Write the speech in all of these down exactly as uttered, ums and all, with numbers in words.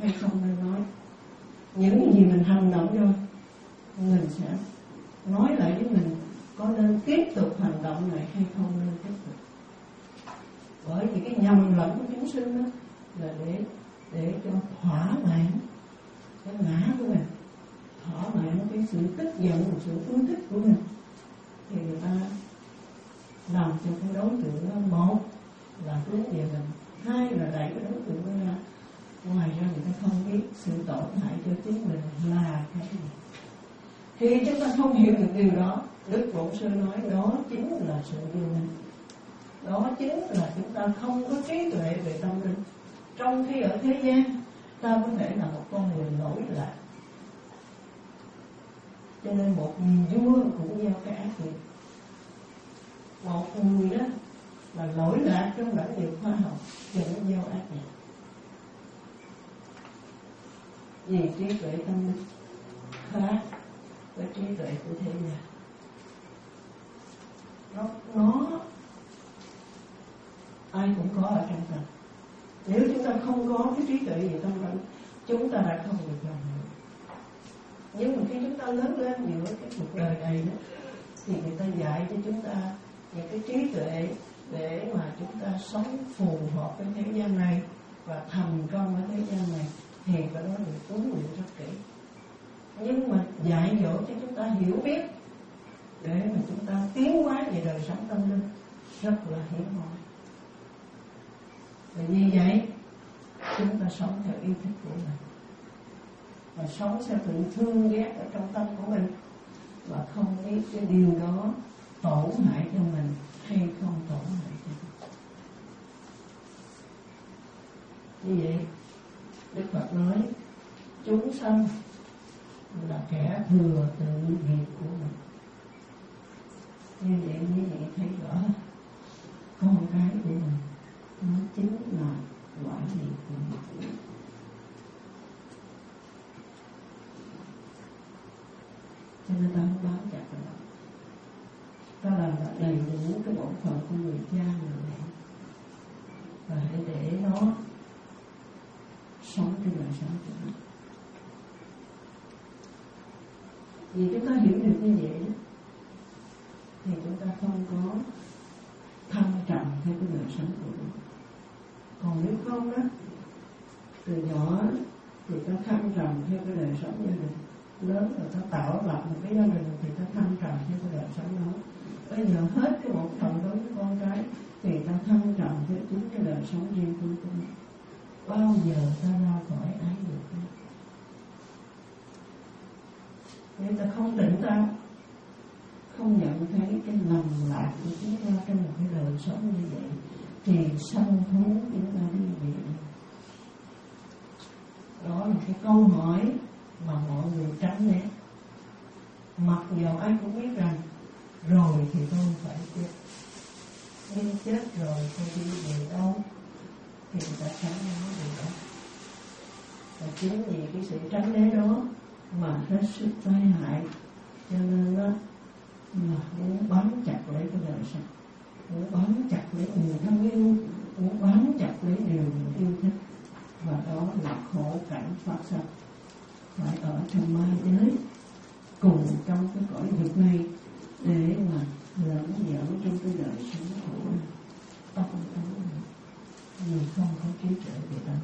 hay không nên nói. Những gì mình hành động rồi mình sẽ nói lại với mình có nên tiếp tục hành động này hay không nên tiếp tục. Bởi vì cái nhầm lẫn của chúng sinh đó là để để cho thỏa mãn cái ngã của mình, thỏa mãn cái sự tức giận, sự ưa thích của mình, thì người ta làm cho cái đối tượng đó, một là hướng về mình, hai là đẩy cái đối tượng đó ra. Ngoài ra người ta không biết sự tổn hại cho chính mình là cái gì. Khi chúng ta không hiểu được điều đó, Đức Bổn Sư nói đó chính là sự vô minh. Đó chính là chúng ta không có trí tuệ về tâm linh. Trong khi ở thế gian ta có thể là một con người lỗi lạc, cho nên một người vua cũng gieo cái ác nghiệp. Một người đó là lỗi lạc trong lãnh địa khoa học cũng gieo ác nghiệp. Vì trí tuệ tâm linh khác với trí tuệ của thế gian. Nó, nó ai cũng có ở trong tâm. Nếu chúng ta không có cái trí tuệ về tâm linh, chúng ta đã không được làm được. Nhưng mà khi chúng ta lớn lên giữa cái cuộc đời này đó, thì người ta dạy cho chúng ta những cái trí tuệ để mà chúng ta sống phù hợp với thế gian này và thành công ở thế gian này, thì cái đó được huấn luyện rất kỹ. Nhưng mà dạy dỗ cho chúng ta hiểu biết để mà chúng ta tiến hóa về đời sống tâm linh rất là hiếm hoi. Và vì vậy chúng ta sống theo yêu thích của mình, và sống theo sự thương ghét ở trong tâm của mình, và không biết cái điều đó tổn hại cho mình hay không tổn hại cho mình. Như vậy Đức Phật nói chúng sanh là kẻ thừa tự nghiệp của mình. Như vậy như vậy thấy rõ con cái của mình nó chính là quả nghiệp của mình. Cho nên ta không bám chặt vào đó. Ta làm đầy đủ cái bổn phận của người cha người mẹ, và hãy để nó sống cái đời sống của nó. Vì chúng ta hiểu được như vậy đó, thì chúng ta không có thăng trầm theo cái đời sống của nó. Còn nếu không đó, từ nhỏ thì ta thăng trầm theo cái đời sống gia đình, lớn rồi ta tạo lập một cái gia đình thì ta thăng trầm theo cái đời sống đó. Bây giờ hết cái bộ phận đối với con cái thì ta thăng trầm theo chính cái đời sống riêng tư của mình. Bao giờ ta ra khỏi ái dục đó? Nếu ta không tỉnh táo, không nhận thấy cái lầm lạc của chúng ta trong một cái đời sống như vậy, thì sanh thú chúng ta đi viện. Đó là cái câu hỏi mà mọi người tránh né. Mặc dù ai cũng biết rằng rồi thì tôi phải chết, nhưng chết rồi tôi đi về đâu, thì người ta tránh né điều đó. Và chính vì cái sự tránh né đó mà hết sức tai hại, cho nên đó mà muốn bám chặt lấy cái đời sống, muốn bám chặt lấy người thân yêu, muốn bám chặt lấy điều mình yêu thích, và đó là khổ cảnh phát sinh. Phải ở trong ma giới cùng trong cái cõi vực này để mà lẫn dẫn trong cái đời sống của tâm tâm mình, vì không có trí tuệ về tâm.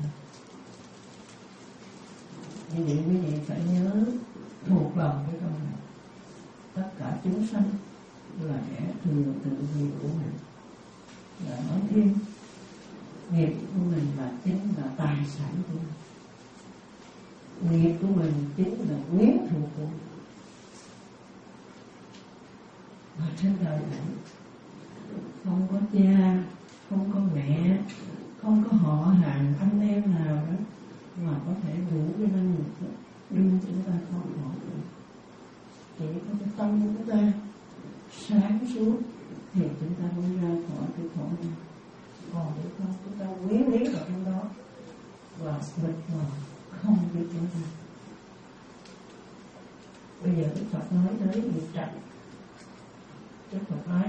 Như vậy quý vị phải nhớ thuộc lòng cái câu này: tất cả chúng sanh là kẻ thừa tự nghiệp của mình. Là nói thêm, nghiệp của mình là chính là tài sản của mình, nghiệp của mình chính là quyến thuộc của mình. Và trên đời này không có cha, không có mẹ, không có họ hàng anh em nào đó mà có thể đủ cái năng lực đưa chúng ta thoát khỏi được. Chỉ có cái tâm của chúng ta sáng suốt thì chúng ta mới ra khỏi cái khổ này. Còn nếu không, chúng ta quyến lý vào trong đó và mịt mờ không biết chúng ta. Bây giờ Đức Phật nói tới nghiệp trần. Đức Phật nói: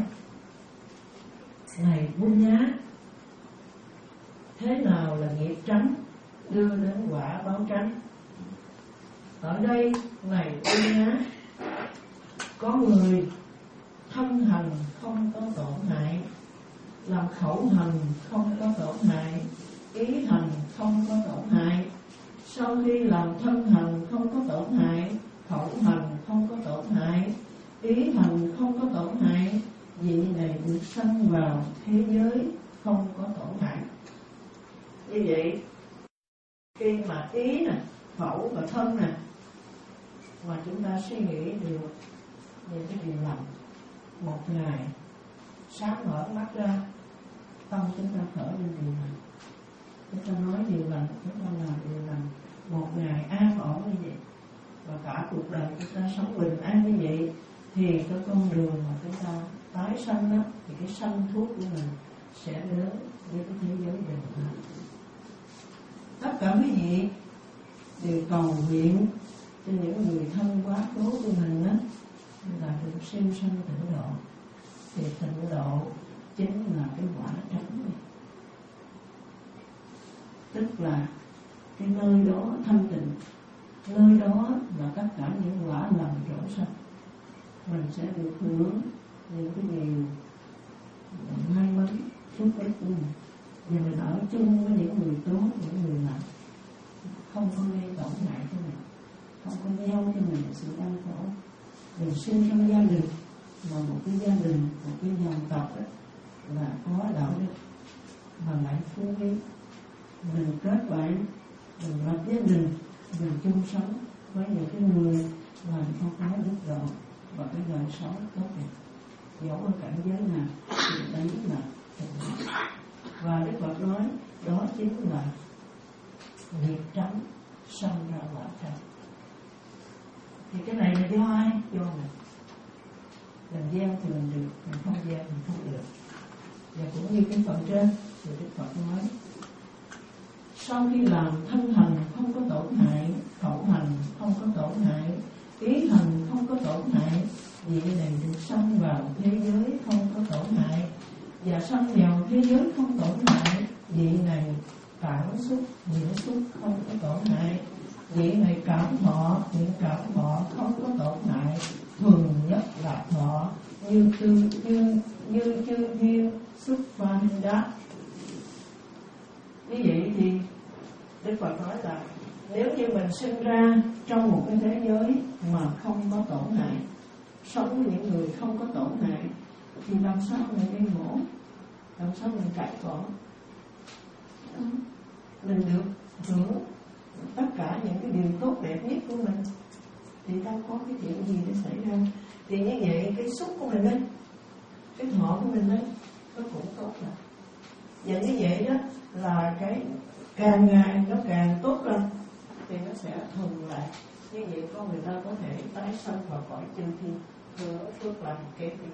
này Buddha, thế nào là nghiệp trắng? đưa đến quả báo tranh. Ở đây này tôi nhá, có người thân hành không có tổn hại, làm khẩu hành không có tổn hại, ý hành không có tổn hại. Sau khi làm thân hành không có tổn hại, khẩu hành không có tổn hại, ý hành không có tổn hại, vị này được sanh vào thế giới không có tổn hại. Như vậy khi mà ý nè, khẩu và thân nè, mà chúng ta suy nghĩ được những cái điều lành, một ngày sáng mở mắt ra, tâm chúng ta khởi lên điều lành, chúng ta nói điều lành, chúng ta làm điều lành, một ngày an ổn như vậy, và cả cuộc đời chúng ta sống bình an như vậy, thì cái con đường mà chúng ta tái sanh đó, thì cái sanh thuốc của mình sẽ đến với cái thế giới bình an. Tất cả quý vị đều cầu nguyện cho những người thân quá cố của mình đó là được siêu sanh tịnh độ, thì tịnh độ chính là cái quả trắng này. Tức là cái nơi đó thanh tịnh, nơi đó là tất cả những quả lành rổ sanh, mình sẽ được hưởng những cái điều may mắn phước ích của mình, và mình ở chung với những người tốt, những người lành, không có gây tổn hại cho mình, không có gieo cho mình sự đau khổ. Mình sinh trong gia đình mà một cái gia đình, một cái dòng tộc ấy, là có đạo đức mà lại phú quý, mình kết bạn, mình lập gia đình, mình chung sống với những cái người mà không có đức độ và cái đời sống tốt đẹp, dẫu ở cảnh giới nào thì đấy là tình. Và Đức Phật nói đó chính là nghiệp trắng sanh ra quả trắng. Thì cái này là do ai? Do mình. Mình gieo thì mình được, mình không gieo thì không được. Và cũng như cái phần trên thì Đức Phật nói, sau khi làm thân hành không có tổn hại, khẩu hành không có tổn hại, ý hành không có tổn hại, vị này được sanh vào thế giới không có tổn hại, và sanh vào thế giới không tổn hại, vị này cảm xúc, nhiễm xúc không có tổn hại, vị này cảm thọ, những cảm thọ không có tổn hại, thường nhất là thọ như chư như như chư thiên xuất phan đá. Như vậy thì Đức Phật nói là nếu như mình sinh ra trong một cái thế giới mà không có tổn hại, sống với những người không có tổn hại, thì làm sao mình gây gỗ, làm sao mình cãi cọ, mình được hưởng tất cả những cái điều tốt đẹp nhất của mình, thì đâu có cái chuyện gì để xảy ra. Thì như vậy cái xúc của mình ấy, cái thọ của mình ấy, nó cũng tốt rồi. Và như vậy đó là cái càng ngày nó càng tốt lên, thì nó sẽ thuần lại. Như vậy con người ta có thể tái sanh vào cõi chư thiên, thừa phước lành kế tiếp.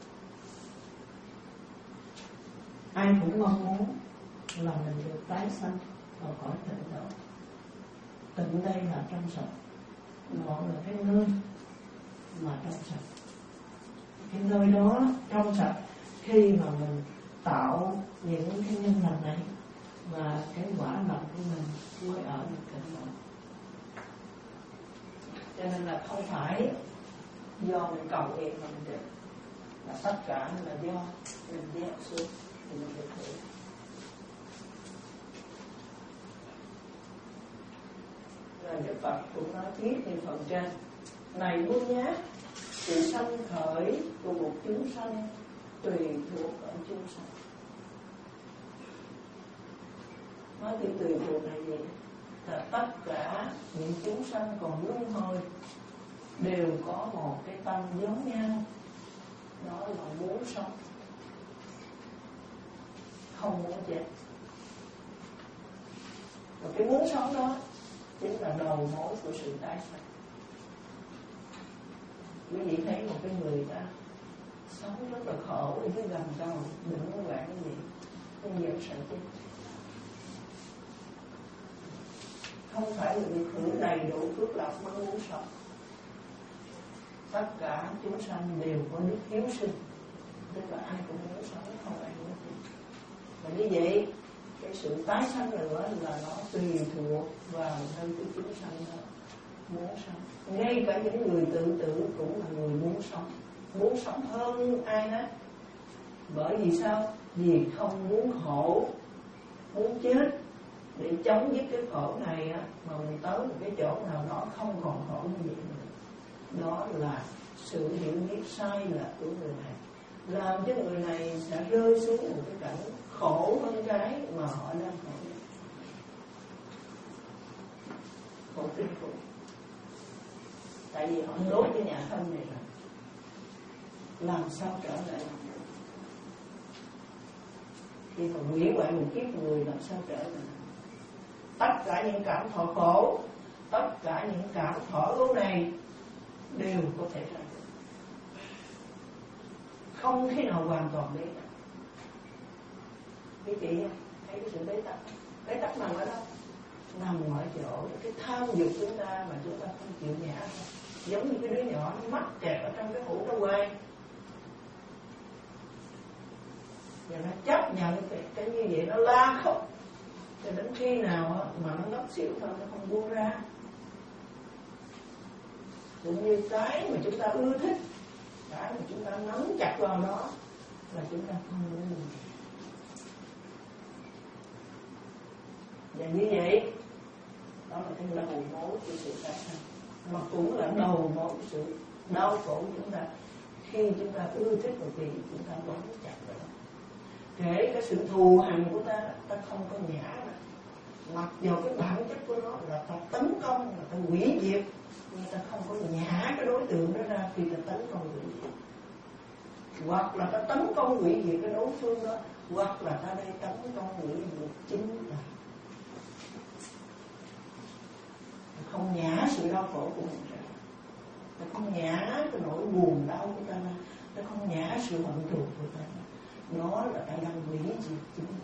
Ai cũng mong muốn là mình được tái sanh vào cõi tịnh độ. Tịnh đây là trong sạch, gọi là cái nơi mà trong sạch. Cái nơi đó trong sạch, khi mà mình tạo những cái nhân lành này, và cái quả lành của mình mới ở được tịnh độ. Cho nên là không phải do mình cầu nguyện mà mình được, là tất cả là do mình gieo xuống thì mình được hưởng. Rồi Đức Phật cũng nói tiếp về phần trên, này Buôn Nhá, sự sanh khởi của một chúng sanh tùy thuộc ở chúng sanh. Nói từ tùy thuộc là gì? Là tất cả những chúng sanh còn luân hồi đều có một cái tâm giống nhau, đó là muốn sống, không muốn chết. Và cái muốn sống đó chính là đầu mối của sự tái sanh. Quý vị thấy một cái người ta sống rất là khổ ở dưới gầm cầu, đừng có quản cái gì, không nhận sợ chết. Không phải là được hưởng đầy đủ phước lộc mới muốn sống. Tất cả chúng sanh đều có đức hiếu sinh, tức là ai cũng muốn sống, không ai muốn chết. Và như vậy cái sự tái sanh nữa là nó tùy thuộc vào nơi cái chúng sanh đó muốn sống. Ngay cả những người tự tử cũng là người muốn sống, muốn sống hơn ai hết. Bởi vì sao? Vì không muốn khổ, muốn chết để chống dứt cái khổ này á, mà mình tới một cái chỗ nào đó không còn khổ như vậy nữa. Đó là sự hiểu biết sai lệch của người này, làm cho người này sẽ rơi xuống một cái cảnh khổ hơn cái mà họ đang khổ. Khổ kinh khủng. Tại vì họ đốt cái nhà thân này rồi, làm sao trở lại? Khi mà hủy hoại một kiếp người làm sao trở lại? Tất cả những cảm thọ khổ, tất cả những cảm thọ ưu này đều có thể ra được, không thể nào hoàn toàn bế tắc. Quý chị thấy cái sự bế tắc, bế tắc nằm ở đâu? Nằm ở chỗ cái tham dục chúng ta mà chúng ta không chịu nhả. Giống như cái đứa nhỏ nó mắc kẹt ở trong cái hũ đó quay, và nó chấp nhận cái, cái như vậy, nó la khóc cho đến khi nào mà nó ngất xỉu thôi, nó không buông ra. Cũng như cái mà chúng ta ưa thích, cái mà chúng ta nắm chặt vào đó là chúng ta không buông. Và như vậy, đó là cái đầu mối của sự tái sanh, mà cũng là đầu mối của sự đau khổ của chúng ta. Khi chúng ta ưa thích một việc, chúng ta bám chặt vào đó. Kể cả sự thù hằn của ta, ta không có nhả ra. Mặc dù cái bản chất của nó là ta tấn công, là ta hủy diệt, nhưng ta không có nhả cái đối tượng đó ra khi ta tấn công hủy diệt. Hoặc là ta tấn công hủy diệt cái đối phương đó, hoặc là ta đây tấn công hủy diệt chính ta. Không nhả sự đau khổ của mình ra, ta không nhả cái nỗi buồn đau của ta ra, ta không nhả sự hận thù của ta ra. Nó là ta đang hủy diệt chính mình.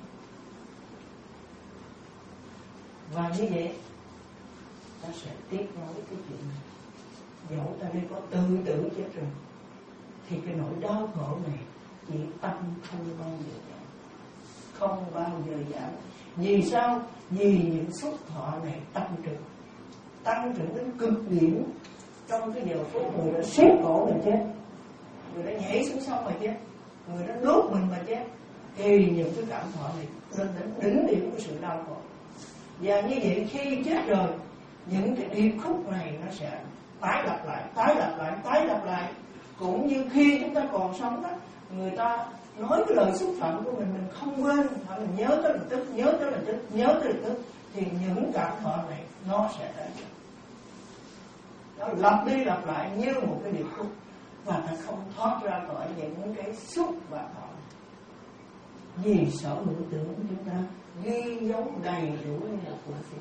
Và như vậy ta sẽ tiếp nối cái chuyện này. Dẫu ta đây có tự tử chết rồi, thì cái nỗi đau khổ này chỉ tâm không bao giờ giảm, không bao giờ giảm. Vì sao? Vì những xúc thọ này tăng trưởng, tăng trưởng đến cực điểm. Trong cái giờ phút người đã xếp cổ mình chết, người đã nhảy xuống sông mà chết, người đã đốt mình mà chết, thì những cái cảm thọ này lên đến đỉnh điểm của sự đau khổ. Và như vậy khi chết rồi, những cái điệp khúc này nó sẽ tái lặp lại, tái lặp lại, tái lặp lại. Cũng như khi chúng ta còn sống đó, người ta nói cái lời xúc phạm của mình, mình không quên, mà mình nhớ tới lần tức, nhớ tới lần tức, nhớ tới lần tức, thì những cảm thọ này nó sẽ tái lặp. Nó lặp đi lặp lại như một cái điệp khúc, và ta không thoát ra khỏi những cái xúc và thọ. Vì sở hữu tưởng của chúng ta ghi dấu đầy đủ như là của phim.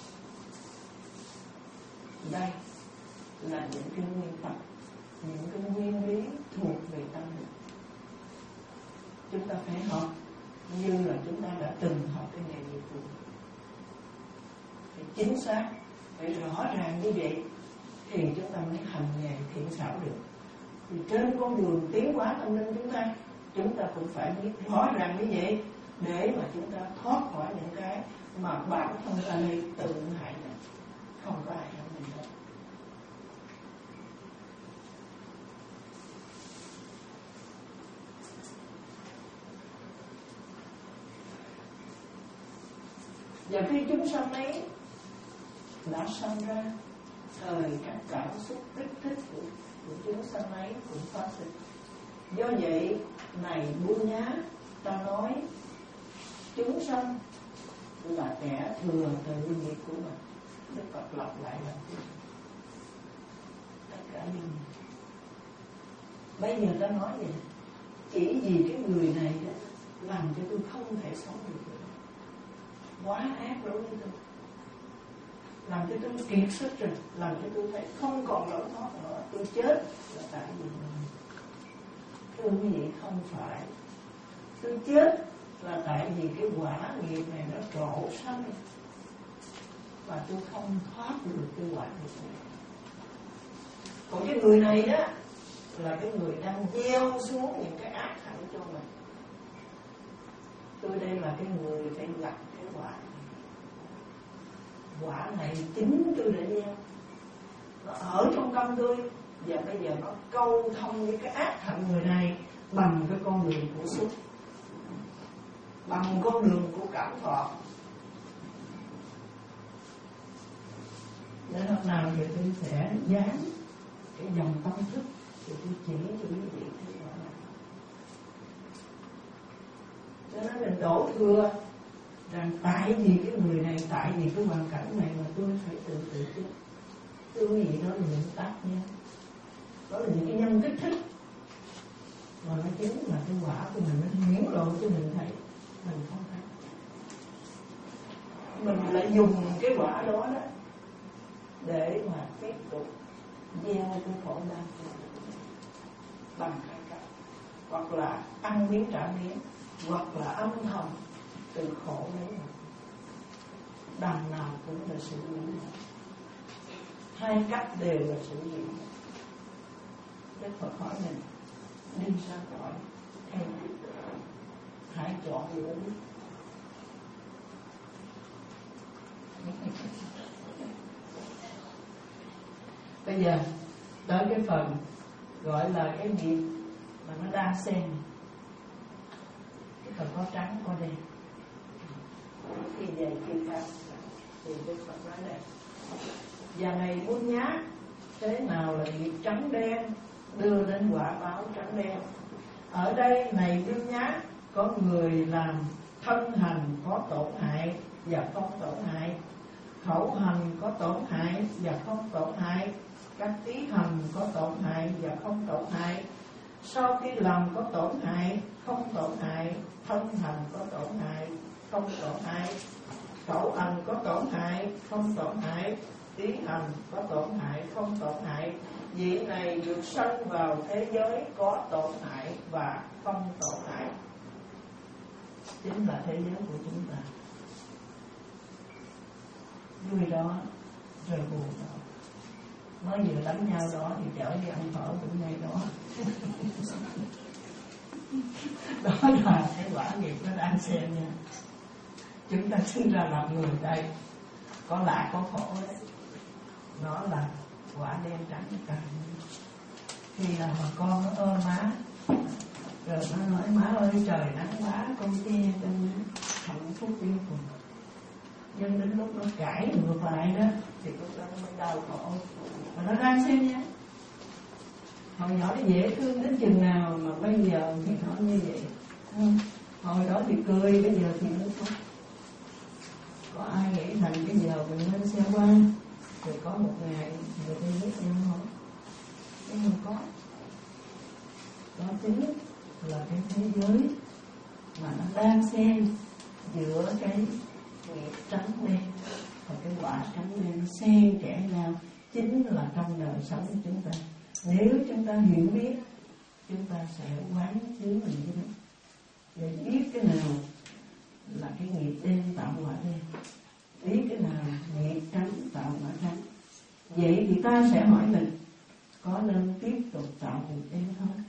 Đây là những cái nguyên tắc, những cái nguyên lý thuộc về tâm linh. Chúng ta phải học như là chúng ta đã từng học cái nghề nghiệp của mình. Phải chính xác, phải rõ ràng như vậy thì chúng ta mới hành nghề thiện xảo được. Thì trên con đường tiến hóa tâm linh chúng ta, chúng ta cũng phải biết rõ ràng như vậy để mà chúng ta thoát khỏi những cái mà bản thân ta đây tự hại mình, không có ai hại mình đâu. Và khi chúng sanh ấy đã sanh ra, thời các cảm xúc kích thích của, của chúng sanh ấy cũng phát sinh. Do vậy này buông nhá, ta nói chúng sanh là kẻ thừa tự nghiệp của mình. Đức Phật lặp lại lần thứ tất cả những bây giờ ta nói vậy, chỉ vì cái người này đó làm cho tôi không thể sống được nữa, quá ác đối với tôi, làm cho tôi kiệt sức rồi, làm cho tôi thấy không còn lối thoát nữa, tôi chết là tại vì mình. Thưa quý vị, không phải. Tôi chết là tại vì cái quả nghiệp này nó trổ sanh, và tôi không thoát được cái quả nghiệp này. Còn cái người này đó là cái người đang gieo xuống những cái ác hạnh cho mình. tôi đây là cái người phải gặp cái quả. Quả này chính tôi đã gieo, nó ở trong tâm tôi. Và bây giờ nó câu thông với cái ác hạnh người này bằng cái con đường của xúc, bằng con đường của cảm thọ. Nên hôm nào thì tôi sẽ dán cái dòng tâm thức thì tôi chỉ cho quý vị thấy rõ ràng. Cho nên mình đổ thừa rằng tại vì cái người này, tại vì cái hoàn cảnh này mà tôi phải tự tự chết. Tôi nghĩ đó là những tác nhân, đó là những cái nhân kích thích, mà nó chính là cái quả của mình, nó hiển lộ cho mình thấy mình không thấy. Mình lại dùng cái quả đó đó để mà tiếp tục gieo cái khổ đau bằng hai cách, hoặc là ăn miếng trả miếng, hoặc là âm thầm từ khổ lấy một. Đằng nào cũng là sự diễn. Hai cách đều là sự diễn. Đức Phật hỏi mình đi ra khỏi theo hãy chọn lựa đi. Bây giờ tới cái phần gọi là cái nghiệp mà nó đa xen, cái phần có trắng có đen, khi dày khi khác, thì Đức Phật nói đây: và này buôn nhát, thế nào là nghiệp trắng đen đưa đến quả báo trắng đen? Ở đây này buôn nhát, có người làm thân hành có tổn hại và không tổn hại, khẩu hành có tổn hại và không tổn hại, các ý hành có tổn hại và không tổn hại. Sau khi làm có tổn hại, không tổn hại, thân hành có tổn hại, không tổn hại, khẩu hành có tổn hại, không tổn hại, ý hành có tổn hại, không tổn hại. Vị này được sanh vào thế giới có tổn hại và không tổn hại, chính là thế giới của chúng ta. Vui đó rồi buồn đó, mới vừa đánh nhau đó thì chở đi ăn phở cũng ngay đó. Đó là cái quả nghiệp nó đang xem nha. Chúng ta sinh ra làm người đây, có lạ có khổ đấy. Nó là quả đen trắng càng. Khi nào mà con nó ôm má, rồi nó nói má ơi trời nắng quá, con che con hạnh phúc vô cùng. Nhưng đến lúc nó cãi ngược lại đó thì lúc đó nó mới đau khổ. Mà nó đang xem nha. Hồi nhỏ nó dễ thương đến chừng nào mà bây giờ thì nó như vậy. Hồi đó thì cười, bây giờ thì nó khóc. Có ai nghĩ thành cái giờ mình lên xe quan rồi có một ngày người ta giết nhau không? Nhưng mà có. Đó chính là cái thế giới mà nó đang xen giữa cái nghiệp trắng đen và cái quả trắng đen xen kẽ nhau, chính là trong đời sống của chúng ta. Nếu chúng ta hiểu biết, chúng ta sẽ quán chiếu mình cái đó để biết cái nào là cái nghiệp đen tạo quả đen, biết cái nào nghiệp trắng tạo quả trắng. Vậy thì ta sẽ hỏi mình có nên tiếp tục tạo nghiệp đen không,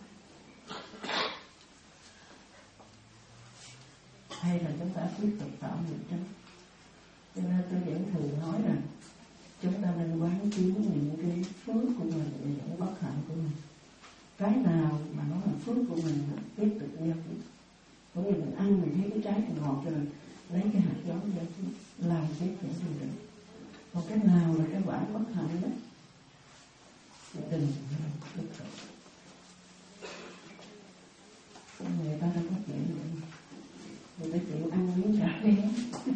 hay là chúng ta tiếp tục tạo nghiệp trắng? Cho nên tôi vẫn thường nói rằng chúng ta nên quán chiếu những cái phước của mình và những bất hạnh của mình. Cái nào mà nó là phước của mình tiếp tục gieo tiếp. Cũng như mình ăn mình thấy cái trái ngọt rồi lấy cái hạt giống gieo tiếp, làm tiếp những điều đó. Còn cái nào là cái quả bất hạnh đó thì đừng tiếp tục. Người ta đâu có chuyện vậy, người ta chịu ăn miếng trả đen.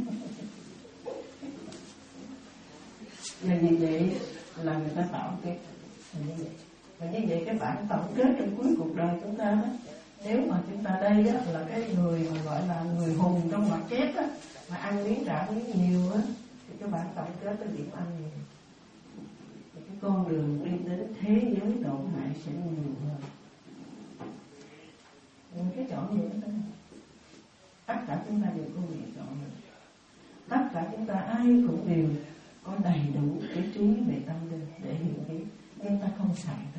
Và vì vậy là người ta tạo cái như vậy. Và như vậy cái bản tổng kết trong cuối cuộc đời chúng ta đó, nếu mà chúng ta đây đó là cái người mà gọi là người hùng trong mặt kép á, mà ăn miếng trả miếng nhiều á, thì cái bản tổng kết cái điểm ăn nhiều, thì cái con đường đi đến thế giới tổn hại sẽ nhiều hơn. Mình cái chọn gì đó, tất cả chúng ta đều có quyền chọn được. Tất cả chúng ta ai cũng đều có đầy đủ cái trí về tâm linh để hiểu biết, nhưng ta không xài ra.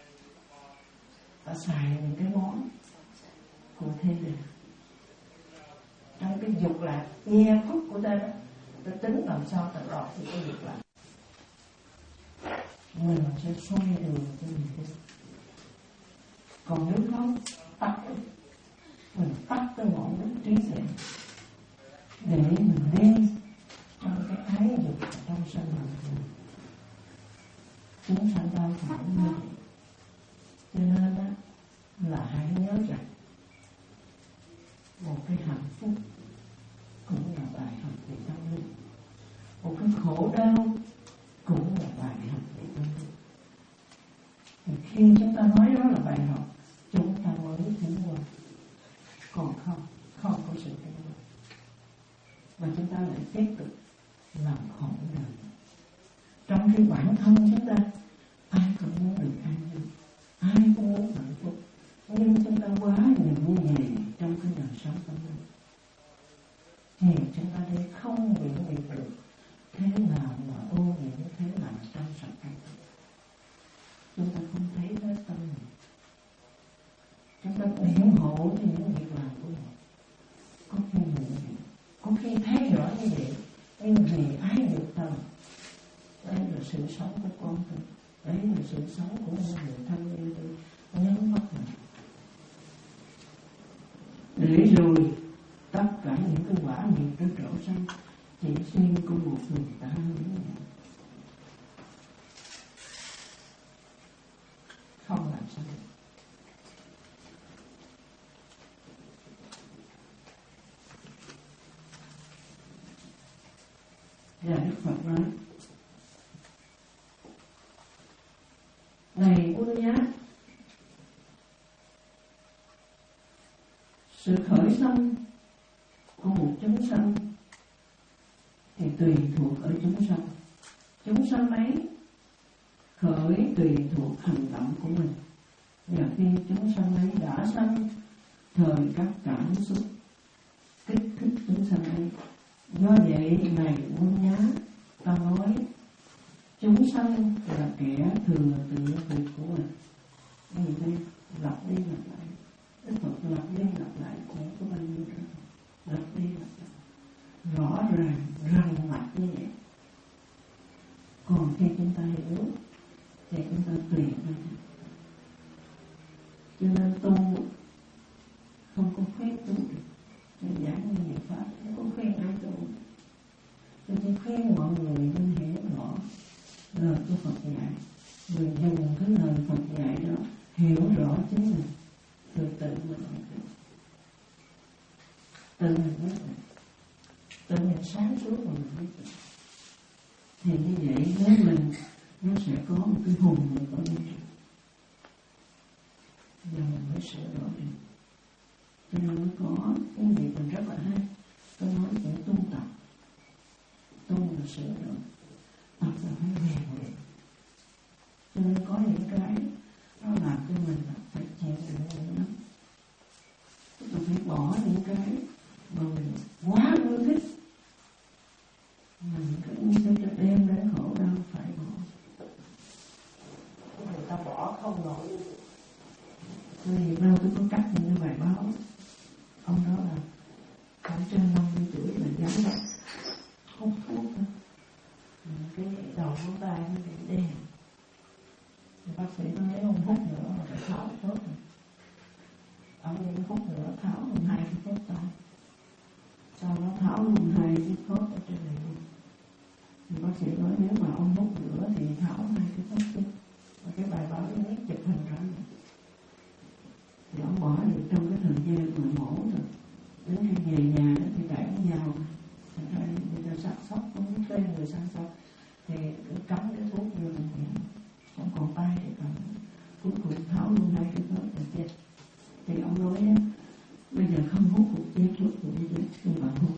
Ta xài những cái món của thế gian. cái dục lạc nghe phút của ta đó, ta tính làm sao ta lọt thì cái dục lạc, mình sẽ xoay đường cho mình đi. Còn nếu không tắt, mình tắt cái ngọn đuốc trí tuệ để mình đi trong cái ái dục trong sân hận của mình. Chúng sanh đau khổ như vậy. Cho nên đó, là hãy nhớ rằng một cái hạnh phúc cũng là bài học về tâm linh, một cái khổ đau cũng là bài học về tâm linh. Thì khi chúng ta nói đó là bài học, chúng ta mới tiến qua. Còn không, không có sự tiến qua, và chúng ta lại tiếp tục làm khổ đời. Trong khi bản thân chúng ta, ai cũng muốn được an vui, ai cũng muốn hạnh phúc, nhưng chúng ta quá nhiều gì trong cái đời sống tâm linh, thì chúng ta đây không bị bị được thế nào mà ô nhiễm, thế nào trong sạch tâm. Chúng ta không thấy hết tâm mình, chúng ta biện hộ cho những việc làm của mình. Có khi nhận diện, có khi thấy rõ như vậy, nhưng vì ái dục tâm. Đấy là sự sống của con tôi, đấy là sự sống của người thân yêu tôi, nhấn mắt mình. Để rồi tất cả những cái quả nghiệp trên trổ sanh chỉ riêng của một người ta như vậy. Không làm sao được. Và Đức Phật nói: này Quân Nhá, sự khởi sanh của một chúng sanh thì tùy thuộc ở chúng sanh. Chúng sanh ấy khởi tùy thuộc hành động của mình. Và khi chúng sanh ấy đã sanh, thời các cảm xúc kích thích chúng sanh ấy. Do vậy này Quân Nhá, ta nói chúng sanh là kẻ thừa tự việc của mình. Như đây lặp đi lặp lại, Đức Phật lặp đi lặp lại cũng có bao nhiêu đó, lặp đi lặp lại rõ ràng rành mạch như vậy. Còn khi chúng ta hiểu thì chúng ta tùy thôi. Cho nên tu không có khuyên tu được. Nên giảng như nhiều pháp không có khuyên ai tu. Tôi chỉ khuyên mọi người nên hiểu rõ lời của Phật dạy, người dùng cái lời Phật dạy đó hiểu rõ chính mình, từ tự mình tự mình biết được, tự mình sáng suốt mà mình biết được. Thì như vậy với mình nó sẽ có một cái hồn mình có như vậy, và mình mới sửa đổi được. Cho nên nó có cái việc mình rất là hay. Tôi nói chuyện tu tập, tu là sửa đổi, tập là phải rèn luyện. Cho nên có những cái nó làm cho mình phải chịu đựng nhiều lắm. Chúng ta phải bỏ những cái mà mình quá ưa thích, mình cứ sẽ cho đem đến khổ đau phải bỏ. Người ta bỏ không nổi. Vì đâu tôi có cắt những cái bài báo, ông đó là khoảng trên năm mươi tuổi là giám đốc hút thuốc đó. Cái đầu ngón tay nó bị đen. Thì bác sĩ nói nếu ông hút nữa là phải tháo thuốc. Ông đi hút nữa tháo luôn hai cái khớp tay, sau đó tháo luôn hai cái khớp ở trên này luôn. Thì bác sĩ nói nếu mà ông hút nữa thì tháo hai cái khớp kia. Và cái bài báo nó biết chụp hình ra này. Thì ông bỏ được trong cái thời gian mà mổ rồi. Đến khi về nhà đó thì đẩy nó vào. Thành ra người ta sắp sóc, không biết tên người săn sóc. Thì cứ cắm cái thuốc vô mình thì không còn tay thì còn cuối cùng tháo luôn hai cái khớp rồi chết. Thì ông nói á, bây giờ không hút cũng chết, thuốc cũng chết, nhưng mà hút.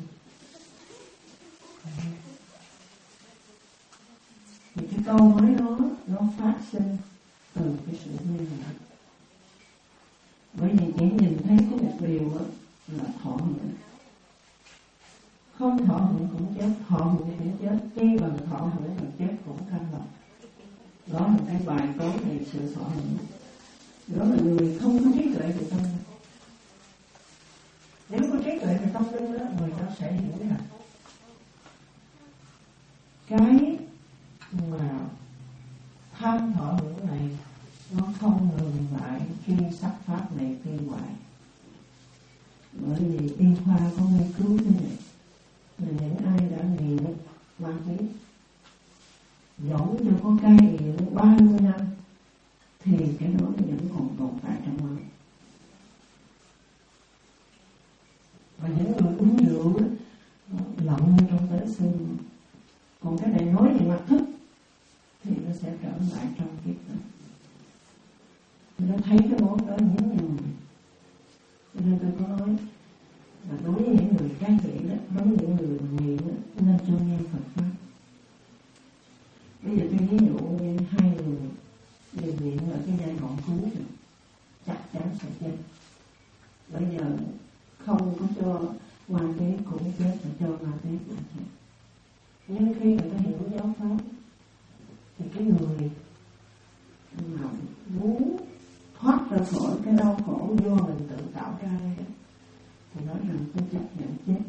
Thì cái câu nói đó nó phát sinh từ cái sự mê muội. Bởi vì chỉ nhìn thấy có một điều đó là thọ hưởng. Không thọ hưởng cũng chết, thọ hưởng cũng chết, chi bằng thọ hưởng mà chết cũng cam lòng. Đó là cái bài tố về sự thọ hưởng. Đó là người không có trí tuệ về tâm linh. Nếu có trí tuệ về tâm linh đó, người đó sẽ hiểu rằng cái mà tham thọ hưởng này nó không ngừng lại khi sắc pháp này phi hoại. Bởi vì y khoa có nghiên cứu thế này, là những ai đã nghiện ma túy, dẫu cho có cai nghiện bao nhiêu năm thì cái đó vẫn còn tồn tại trong máu. Và những người uống rượu lộng như trong tới xương. Còn cái này nói về mặt thức thì nó sẽ trở lại trong kiếp này. Nó thấy cái món đó nhín nhường. Cho nên tôi có nói là đối với những người cai nghiện đó, đối với những người nghiện đó, nên cho nghe Phật pháp. Bây giờ tôi ví dụ như hai người đều nghiện ở cái giai đoạn cuối rồi, chắc chắn sẽ chết. Bây giờ không có cho ma túy cũng chết, mà cho ma túy cũng chết. Nhưng khi người ta hiểu giáo pháp thì cái người mà muốn thoát ra khỏi cái đau khổ do mình tự tạo ra đây thì nói rằng tôi chấp nhận chết,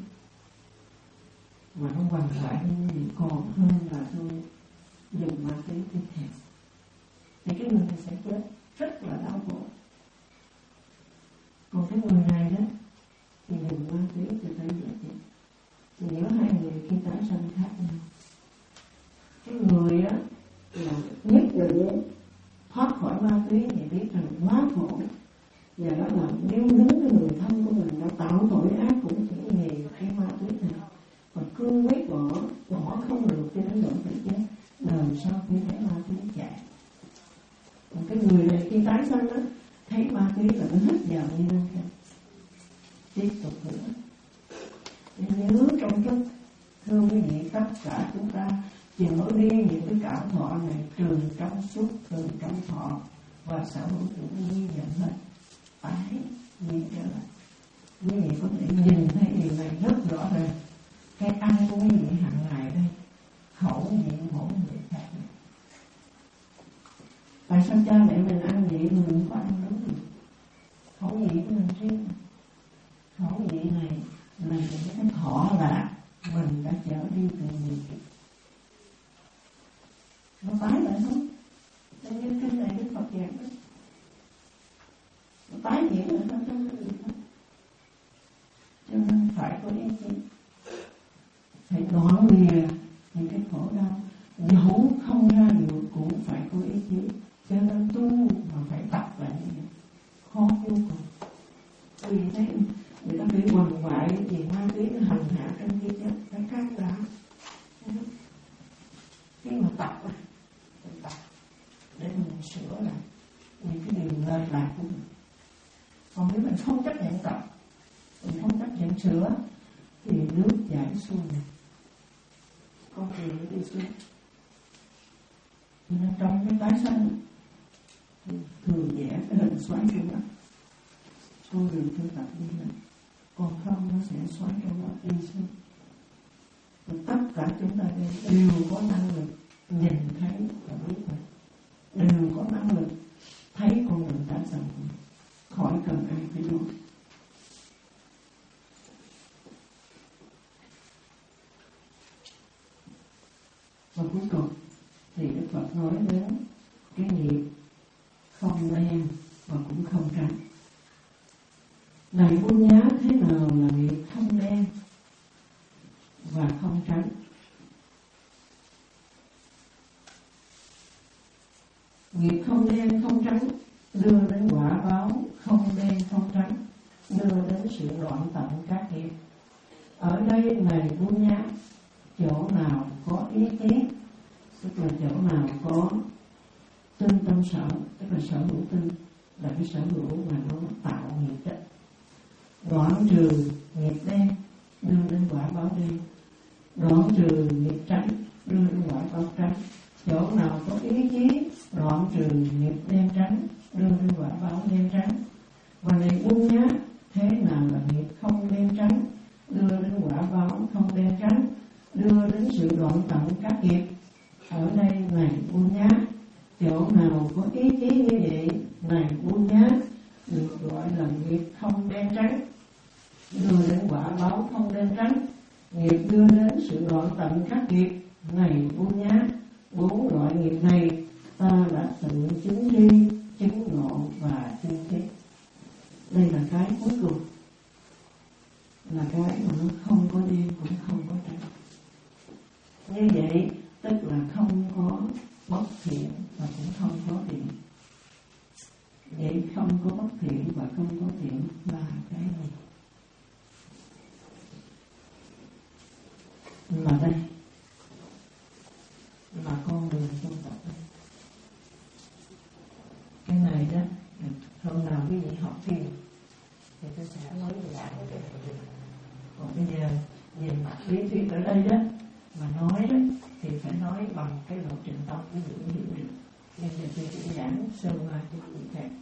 mà nó hoàn lại thì còn hơn là tôi dùng ma túy tiếp theo. Thì cái người này sẽ chết rất là đau khổ. Còn cái người này đó thì dùng ma túy thì thấy dễ chết. Thì giữa hai người khi tái sanh khác nhau. Cái người á là nhất định thoát khỏi ma túy thì biết rằng quá khổ, và đó là nếu đúng cái người thân của mình đã tạo tội ác cũng chỉ vì cái ma túy này, và cương quyết bỏ bỏ không được cho đến độ phải chết, đời sau khi thấy ma túy chạy. Còn cái người này khi tái sanh đó thấy ma túy là nó hít vào như thế này, tiếp tục nữa. Nên nhớ trong chút, thưa quý vị, tất cả chúng ta chở đi những cái cảm thọ này từ trong suốt, từ trong thọ và sở hữu chủ ghi nhận hết, phải nhìn trở lại. Quý vị có thể nhìn thấy điều này rất rõ ràng. Cái ăn của quý vị hàng ngày đây, khẩu vị mỗi người khác. Tại sao cha mẹ mình ăn vậy mình không có ăn đúng được? Khẩu vị của mình riêng. Khẩu vị này là những cái thọ là mình đã chở đi từ nhiều kiếp. Nó tái lại không? Cho nên cái này Đức Phật dạy đó, nó tái diễn lại không trong cái gì đó. Cho nên phải có ý chí, phải đoạn lìa những cái khổ đau, dẫu không ra được cũng phải có ý chí. Cho nên tu mà phải tập lại như vậy, khó vô cùng. Vì thế người ta bị quằn quại vì ma túy nó hành hạ trong khi chết, phải cắt ra. Khi mà tập á, mình tập để mình sửa lại những cái điều lệch lạc của mình. Còn nếu mình không chấp nhận tập, mình không chấp nhận sửa thì nước chảy xuôi này, con thuyền đi xuống. Cho nên trong cái tái sanh thì thường vẽ cái hình xoáy xuống đó, con đường tu tập đi lên, còn không nó sẽ xoáy trong đó đi xuống. Và tất cả chúng ta đều có năng lực nhìn thấy và biết vậy, đều có năng lực thấy con đường tái sanh của mình, khỏi cần ai phải nói. Và cuối cùng thì Đức Phật nói đến cái nghiệp không đen và cũng không trắng. Này Buôn Giá, thế nào là nghiệp không đen và không trắng? Nghiệp không đen không trắng đưa đến quả báo không đen không trắng, đưa đến sự đoạn tận các nghiệp. Ở đây này Buôn Giá, chỗ nào có ý chí, tức là chỗ nào có tinh tâm sở, tức là sở hữu tinh, là cái sở hữu mà nó tạo nghiệp đó, đoạn trừ nghiệp đen đưa đến quả báo đen, đoạn trừ nghiệp trắng đưa đến quả báo trắng. Chỗ nào có ý chí đoạn trừ nghiệp đen trắng đưa đến quả báo đen trắng. Và này Buôn Giá, thế nào là nghiệp không đen trắng đưa đến quả báo không đen trắng, đưa đến sự đoạn tận các nghiệp? Ở đây này Buôn Giá, chỗ nào có ý chí như vậy, này Buôn Giá, được gọi là nghiệp không đen trắng đưa đến quả báo không đen trắng, Nghiệp đưa đến sự đoạn tận các nghiệp này vô nhá. Bốn loại nghiệp này ta đã tự chứng tri, chứng ngộ và tuyên thuyết. Đây là cái cuối cùng, là cái mà nó không có đêm cũng không có trăng. Như vậy tức là không có bất thiện và cũng không có thiện. Vậy không có bất thiện và không có thiện là cái gì? Mà đây là con đường tu tập đây. Cái này đó, hôm nào quý vị học thiền thì tôi sẽ nói giảng cái này. Còn bây giờ về mặt lý thuyết ở đây đó mà nói đó thì phải nói bằng cái lộ trình tâm ví dụ hiểu được. Nên giờ tôi chỉ giảng sơ qua cho quý vị thấy.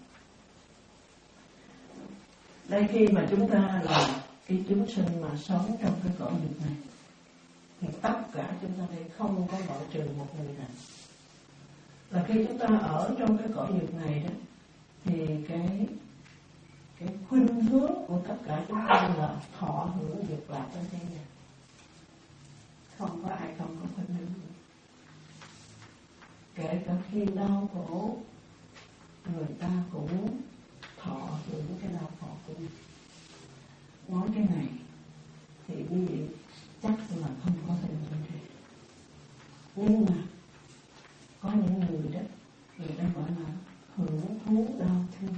Đây khi mà chúng ta là cái chúng sinh mà sống trong cái cõi dục này thì tất cả chúng ta đây không có loại trừ một người nào. Và khi chúng ta ở trong cái cõi dục này đó thì cái cái khuynh hướng của tất cả chúng ta là thọ hưởng dục lạc trên thế gian. Không có ai không có khuynh hướng. Kể cả khi đau khổ, người ta cũng thọ hưởng cái đau khổ của mình. Nói cái này thì quý vị chắc là không có thể làm được. Nhưng mà có những người đó, người ta gọi là hưởng thú đau thương,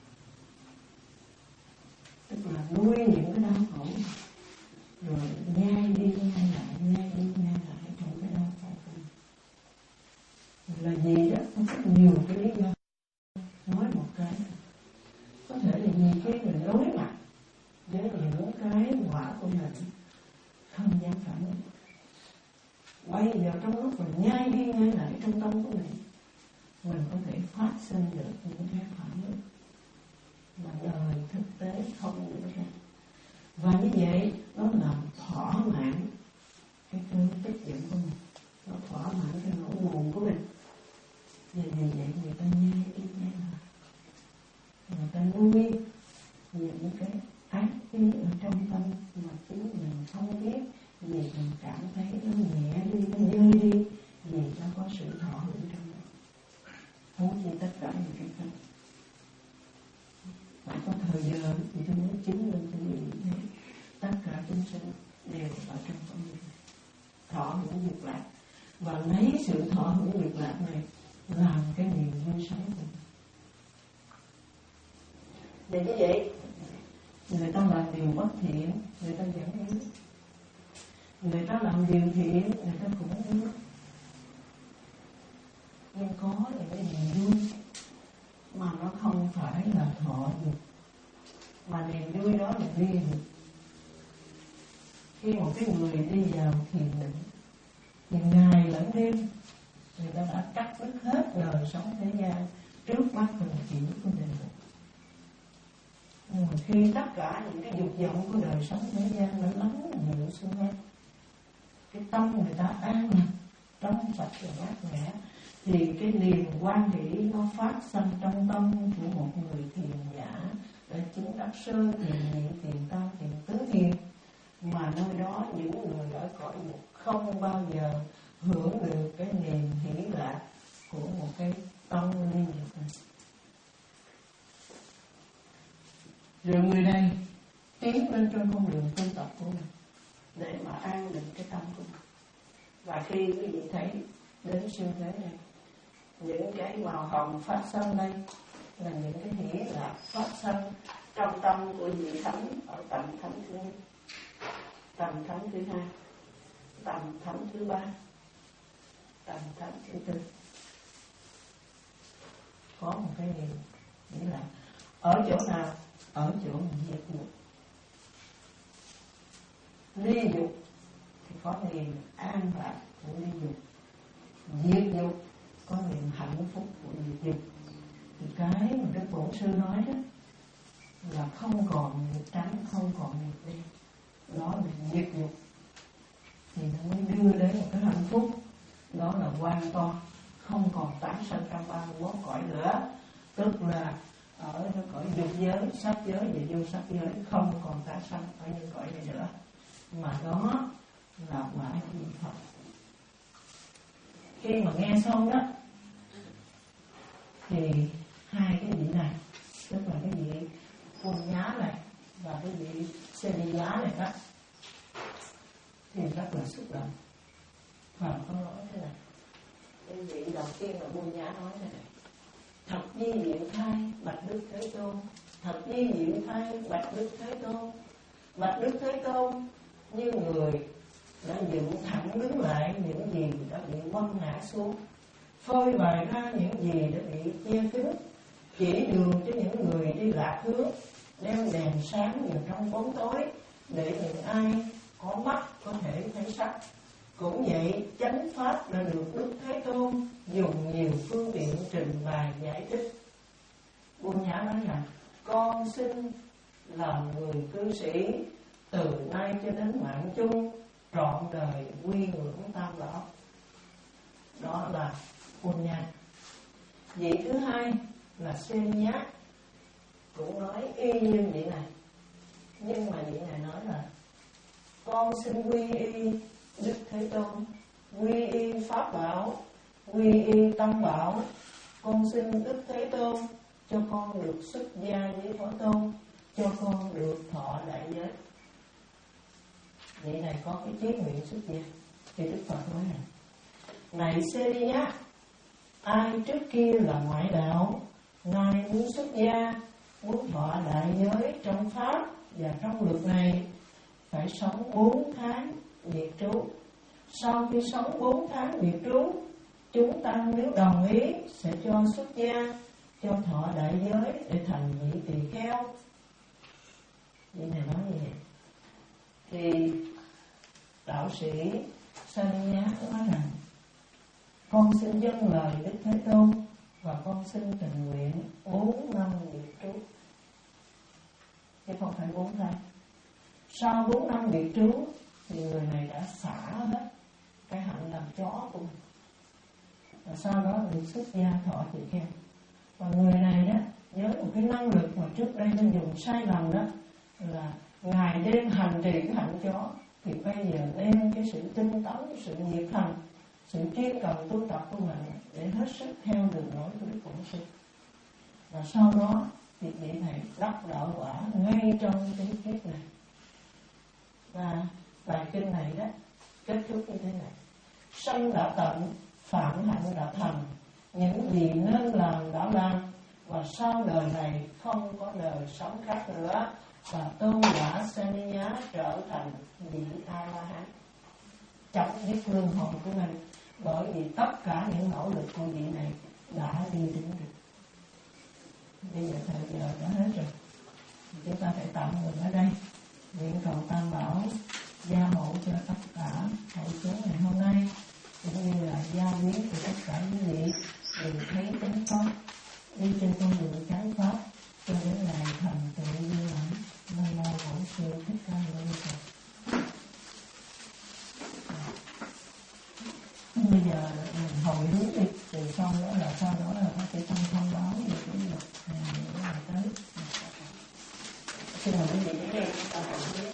tức là nuôi những cái đau khổ rồi nhai đi nhai lại, nhai đi nhai lại trong cái đau khổ của mình. Là gì đó, có rất nhiều cái lý do. Nói một cái có thể là vì cái mình đối mặt với những cái quả của mình không dám phản ứng. Bây giờ trong lúc mình nhai đi nhai lại trong tâm của mình, mình có thể phát sinh được những cái phản ứng mà đời thực tế không được ra. Và như vậy nó làm thỏa mãn cái cơn tức giận của mình, nó thỏa mãn cái nỗi buồn của mình. Vì vậy người ta nhai đi nhai lại, người ta nuôi những cái ác ý ở trong tâm mà chính mình không biết. Vì mình cảm thấy nó nhẹ đi, nó dơi đi, vì nó có sự thọ hưởng trong đó. Huống chi tất cả những cái tâm. Phải có thời giờ thì tôi mới chứng minh cho quý vị thấy tất cả chúng sinh đều ở trong con người thọ hưởng dục lạc, và lấy sự thọ hưởng dục lạc này làm cái niềm vui sống của mình. Để như vậy người ta làm điều bất thiện, người ta vẫn yếu. Người ta làm điều thiện, người ta cũng yếu. Nhưng có những cái niềm vui mà nó không phải là thọ dục, mà niềm vui đó là ly dục. Khi một cái người đi vào thiền định thì ngày lẫn đêm người ta đã cắt đứt hết đời sống thế gian trước mắt mình chỉ của mình. Nhưng mà khi tất cả những cái dục vọng của đời sống thế gian nó lắng dịu xuống hết, cái tâm người ta an lạc, trong sạch và mát mẻ, thì cái niềm quan hỷ nó phát sinh trong tâm của một người thiền giả để chứng đắc sơ thiền, nhị thiền, tam thiền, tứ thiền. Mà nơi đó những người ở cõi dục không bao giờ hưởng được cái niềm hỷ lạc của một cái tâm ly dục này. Rồi người này tiến lên trên con đường tu tập của mình để mà an định cái tâm của mình. Và khi quý vị thấy đến siêu thế này, những cái màu hồng phát sinh đây là những cái hỷ lạc phát sinh trong tâm của vị thánh ở tầng thánh thứ nhất, tầng thánh thứ hai, tầng thánh thứ ba, tầng thánh thứ tư. Có một cái điều nghĩa là ở chỗ nào? Ở chỗ diệt dục. Ly dục thì có niềm an lạc của ly dục, diệt dục có niềm hạnh phúc của diệt dục. Thì cái mà Đức Bổn Sư nói đó là không còn nghiệp trắng, không còn nghiệp đen, đó là diệt dục, thì nó mới đưa đến một cái hạnh phúc, đó là hoàn toàn không còn tái sanh trong ba mươi mốt cõi nữa. Tức là ở cái cõi dục giới, sắc giới và vô sắc giới không còn tái sanh ở những cõi này nữa, mà đó là quả vị Phật. Khi mà nghe xong đó thì hai cái vị này, tức là cái vị Quân Nhá này và cái vị Sê Ni Giá này đó, thì rất là xúc động. Và có nói thế này, cái vị đầu tiên là Quân Nhá nói thế này: thật nhi diệu thay bạch Đức Thế Tôn, thật nhi diệu thay bạch Đức Thế Tôn, bạch Đức Thế Tôn, như người đã dựng thẳng đứng lại những gì đã bị quăng ngã xuống, phơi bày ra những gì đã bị che kín, chỉ đường cho những người đi lạc hướng, đem đèn sáng vào trong bóng tối để những ai có mắt có thể thấy sắc. Cũng vậy, chánh pháp đã được Đức Thế Tôn dùng nhiều phương tiện trình bày giải thích. Buôn Nhã nói rằng: con xin làm người cư sĩ từ nay cho đến mạng chung, trọn đời quy ngưỡng Tam Bảo. Đó là Buôn Nhã. Vị thứ hai là Sê Ni Nhát, cũng nói y như vị này, nhưng mà vị này nói là: con xin quy y Đức Thế Tôn, quy y Pháp Bảo, quy y Tâm Bảo. Con xin Đức Thế Tôn cho con được xuất gia với Phổ Tôn, cho con được thọ đại giới. Vậy này có cái chí nguyện xuất gia. Thì Đức Phật nói này: này Sê Ni Nhát, ai trước kia là ngoại đạo, nay muốn xuất gia, muốn thọ đại giới trong Pháp và trong luật này, phải sống bốn tháng biệt trú. Sau khi sống bốn tháng biệt trú, chúng ta nếu đồng ý sẽ cho xuất gia, cho thọ đại giới để thành vị tỳ kheo. Vậy này nói như vậy. Thì đạo sĩ Sa Ni Nhát nói rằng: con xin dâng lời Đức Thế Tôn và con xin tình nguyện bốn năm biệt trú, chứ không phải bốn tháng. Sau bốn năm biệt trú thì người này đã xả hết cái hạnh làm chó của mình, và sau đó được xuất gia thọ tỳ kheo. Và người này đó, với một cái năng lực mà trước đây mình dùng sai lầm đó, là ngày đêm hành trì cái hạnh chó, thì bây giờ đem cái sự tinh tấn, sự nhiệt thành, sự chuyên cần tu tập của mình để hết sức theo đường lối của Đức Bổn Sư. Và sau đó thì vị này đắc đạo quả ngay trong cái kiếp này. Và bài kinh này đó kết thúc như thế này: sanh đã tận, phạm hạnh đã thành, những gì nên làm đã làm, và sau đời này không có đời sống khác nữa, và tôn giả Sa Ni Nhát trở thành vị A La Hán, chấm dứt luân hồi của mình, bởi vì tất cả những nỗ lực của vị này đã đi đến được. Bây giờ thời giờ đã hết rồi, chúng ta phải tạm ngừng ở đây. Nguyện cầu Tam Bảo gia hộ cho tất cả hội chúng ngày hôm nay, cũng như là gia quyến của tất cả quý vị đều thấy tính pháp, đi trên con đường trái pháp cho đến ngày thành tựu như lãnh. Nam mô Bổn Sư Thích Ca Mâu Ni Phật. Bây giờ mình hồi hướng đi, từ xong đó là sau đó là có thể tăng thông báo về cái việc này nữa là tới. Xin mời quý vị đến đây chúng ta hồi hướng.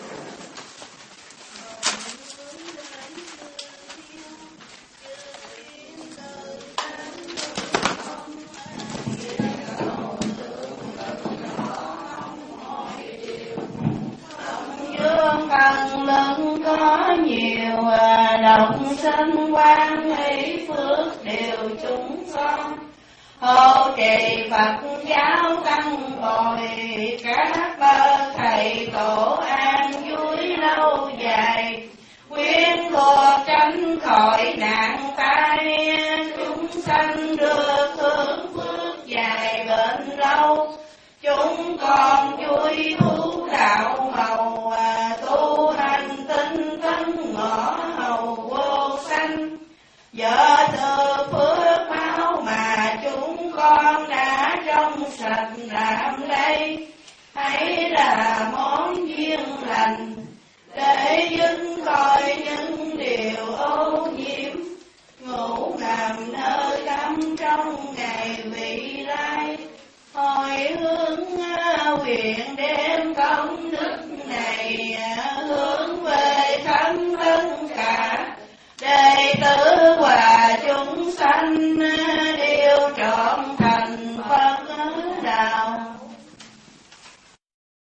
Phần lớn có nhiều đồng sinh quan hỷ phước đều chúng con, hộ trì Phật giáo tăng bồi các bậc thầy tổ an vui lâu dài, quyến thuộc tránh khỏi nạn tai, chúng sanh được hưởng phước dài bền lâu. Chúng con vui thú đạo màu, tu hành tinh tấn ngõ hầu vô sanh. Vợ từ phước máu mà chúng con đã trong sạch làm đây, hãy là món duyên lành để dứt khỏi những điều ô nhiễm, ngủ nằm nơi tâm trong ngày vị lai. Hồi hướng nguyện đế